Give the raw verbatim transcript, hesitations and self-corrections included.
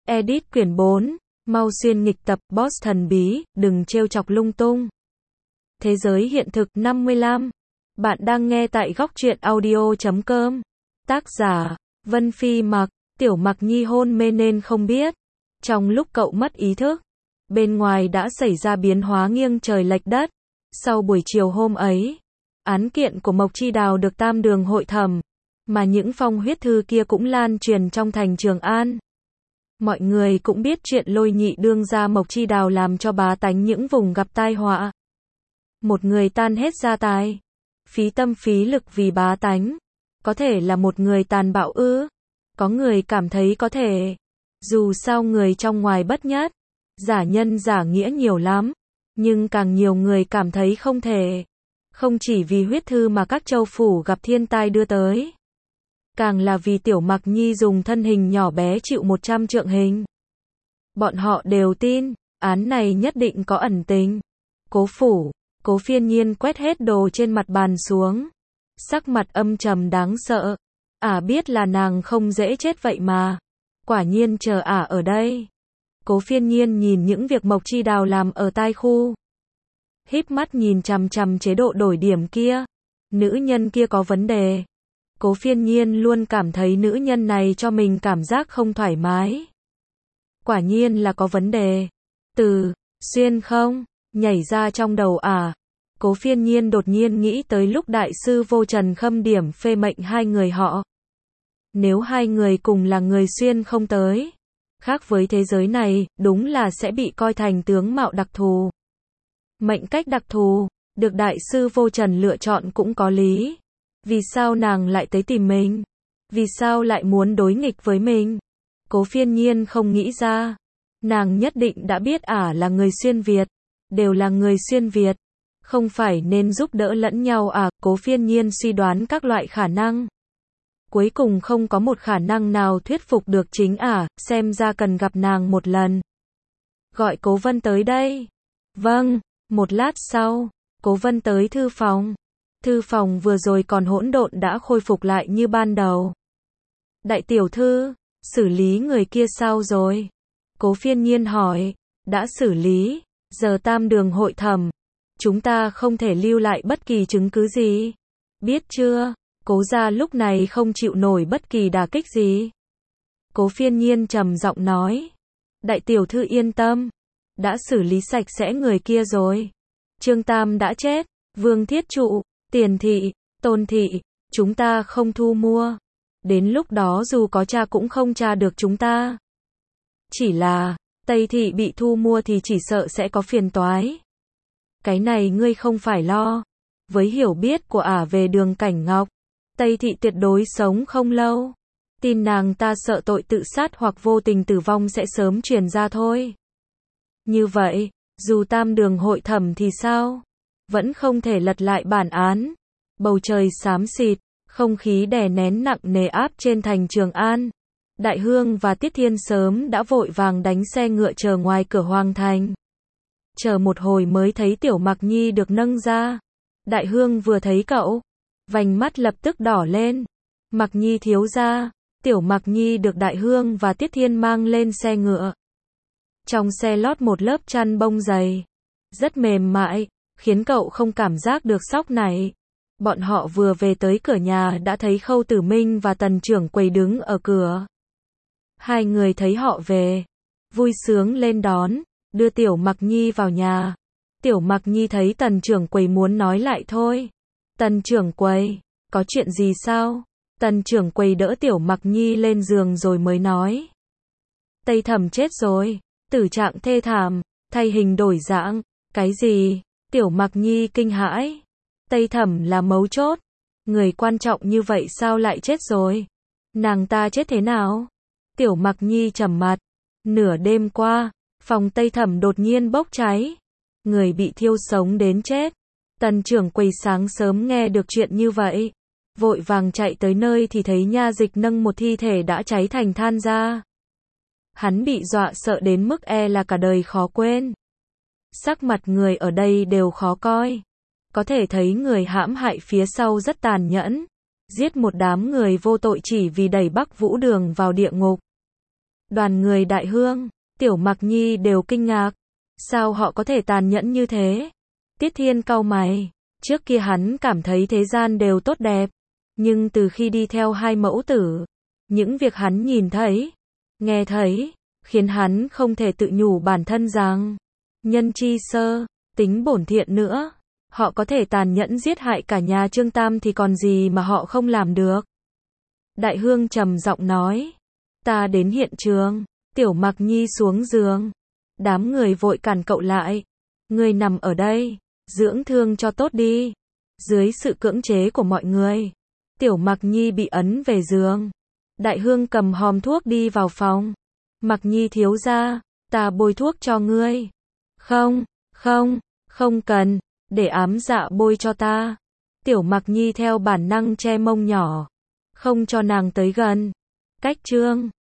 Edit quyển bốn, mau xuyên nghịch tập, boss thần bí, đừng trêu chọc lung tung. Thế giới hiện thực năm mươi lăm. Bạn đang nghe tại góc truyện audio chấm com. Tác giả, Vân Phi Mặc, Tiểu Mặc Nhi hôn mê nên không biết. Trong lúc cậu mất ý thức, bên ngoài đã xảy ra biến hóa nghiêng trời lệch đất. Sau buổi chiều hôm ấy, án kiện của Mộc Chi Đào được Tam Đường hội thẩm, mà những phong huyết thư kia cũng lan truyền trong thành Trường An. Mọi người cũng biết chuyện Lôi Nhị đương gia Mộc Chi Đào làm cho bá tánh những vùng gặp tai họa. Một người tan hết gia tài, phí tâm phí lực vì bá tánh. Có thể là một người tàn bạo ư? Có người cảm thấy có thể. Dù sao người trong ngoài bất nhất, giả nhân giả nghĩa nhiều lắm. Nhưng càng nhiều người cảm thấy không thể. Không chỉ vì huyết thư mà các châu phủ gặp thiên tai đưa tới. Càng là vì Tiểu Mặc Nhi dùng thân hình nhỏ bé chịu một trăm trượng hình. Bọn họ đều tin, án này nhất định có ẩn tình. Cố phủ, Cố Phiên Nhiên quét hết đồ trên mặt bàn xuống. Sắc mặt âm trầm đáng sợ. Ả biết là nàng không dễ chết vậy mà. Quả nhiên chờ Ả ở đây. Cố Phiên Nhiên nhìn những việc Mộc Chi Đào làm ở tai khu. Híp mắt nhìn chằm chằm chế độ đổi điểm kia. Nữ nhân kia có vấn đề. Cố Phiên Nhiên luôn cảm thấy nữ nhân này cho mình cảm giác không thoải mái. Quả nhiên là có vấn đề. Từ, xuyên không, nhảy ra trong đầu Ả. Cố Phiên Nhiên đột nhiên nghĩ tới lúc đại sư Vô Trần khâm điểm phê mệnh hai người họ. Nếu hai người cùng là người xuyên không tới, khác với thế giới này, đúng là sẽ bị coi thành tướng mạo đặc thù. Mệnh cách đặc thù, được đại sư Vô Trần lựa chọn cũng có lý. Vì sao nàng lại tới tìm mình? Vì sao lại muốn đối nghịch với mình? Cố Phiên Nhiên không nghĩ ra. Nàng nhất định đã biết Ả là người xuyên Việt. Đều là người xuyên Việt. Không phải nên giúp đỡ lẫn nhau à? Cố Phiên Nhiên suy đoán các loại khả năng. Cuối cùng không có một khả năng nào thuyết phục được chính Ả, xem ra cần gặp nàng một lần. Gọi Cố Vân tới đây. Vâng, một lát sau, Cố Vân tới thư phòng. Thư phòng vừa rồi còn hỗn độn đã khôi phục lại như ban đầu. Đại tiểu thư, xử lý người kia sao rồi? Cố Phiên Nhiên hỏi. Đã xử lý, giờ Tam Đường hội thẩm. Chúng ta không thể lưu lại bất kỳ chứng cứ gì. Biết chưa? Cố gia lúc này không chịu nổi bất kỳ đả kích gì. Cố Phiên Nhiên trầm giọng nói. Đại tiểu thư yên tâm. Đã xử lý sạch sẽ người kia rồi. Trương Tam đã chết. Vương Thiết Trụ, Tiền Thị, Tôn Thị, chúng ta không thu mua. Đến lúc đó dù có tra cũng không tra được chúng ta. Chỉ là, Tây Thị bị thu mua thì chỉ sợ sẽ có phiền toái. Cái này ngươi không phải lo. Với hiểu biết của Ả về Đường Cảnh Ngọc, Tây Thị tuyệt đối sống không lâu. Tin nàng ta sợ tội tự sát hoặc vô tình tử vong sẽ sớm truyền ra thôi. Như vậy, dù Tam Đường hội thẩm thì sao? Vẫn không thể lật lại bản án. Bầu trời xám xịt, không khí đè nén nặng nề áp trên thành Trường An. Đại Hương và Tiết Thiên sớm đã vội vàng đánh xe ngựa chờ ngoài cửa Hoàng thành. Chờ một hồi mới thấy Tiểu Mặc Nhi được nâng ra. Đại Hương vừa thấy cậu, vành mắt lập tức đỏ lên. Mặc Nhi thiếu gia. Tiểu Mặc Nhi được Đại Hương và Tiết Thiên mang lên xe ngựa. Trong xe lót một lớp chăn bông dày, rất mềm mại, khiến cậu không cảm giác được sóc này. Bọn họ vừa về tới cửa nhà đã thấy Khâu Tử Minh và Tần trưởng quầy đứng ở cửa. Hai người thấy họ về, vui sướng lên đón, đưa Tiểu Mặc Nhi vào nhà. Tiểu Mặc Nhi thấy Tần trưởng quầy muốn nói lại thôi. Tần trưởng quầy, có chuyện gì sao? Tần trưởng quầy đỡ Tiểu Mặc Nhi lên giường rồi mới nói. Tây Thẩm chết rồi, tử trạng thê thảm, thay hình đổi dạng. Cái gì? Tiểu Mặc Nhi kinh hãi. Tây Thẩm là mấu chốt. Người quan trọng như vậy sao lại chết rồi? Nàng ta chết thế nào? Tiểu Mặc Nhi trầm mặt. Nửa đêm qua, phòng Tây Thẩm đột nhiên bốc cháy. Người bị thiêu sống đến chết. Tần trưởng quầy sáng sớm nghe được chuyện như vậy. Vội vàng chạy tới nơi thì thấy nha dịch nâng một thi thể đã cháy thành than ra. Hắn bị dọa sợ đến mức e là cả đời khó quên. Sắc mặt người ở đây đều khó coi. Có thể thấy người hãm hại phía sau rất tàn nhẫn. Giết một đám người vô tội chỉ vì đẩy Bắc Vũ Đường vào địa ngục. Đoàn người Đại Hương, Tiểu Mặc Nhi đều kinh ngạc. Sao họ có thể tàn nhẫn như thế? Tiết Thiên cau mày. Trước kia hắn cảm thấy thế gian đều tốt đẹp. Nhưng từ khi đi theo hai mẫu tử, những việc hắn nhìn thấy, nghe thấy, khiến hắn không thể tự nhủ bản thân rằng, nhân chi sơ, tính bổn thiện nữa. Họ có thể tàn nhẫn giết hại cả nhà Trương Tam thì còn gì mà họ không làm được. Đại Hương trầm giọng nói. Ta đến hiện trường. Tiểu Mặc Nhi xuống giường. Đám người vội cản cậu lại. Ngươi nằm ở đây, dưỡng thương cho tốt đi. Dưới sự cưỡng chế của mọi người, Tiểu Mặc Nhi bị ấn về giường. Đại Hương cầm hòm thuốc đi vào phòng. Mặc Nhi thiếu gia, ta bôi thuốc cho ngươi. Không, không, không cần, để ám dạ bôi cho ta. Tiểu Mặc Nhi theo bản năng che mông nhỏ, không cho nàng tới gần. Cách Trương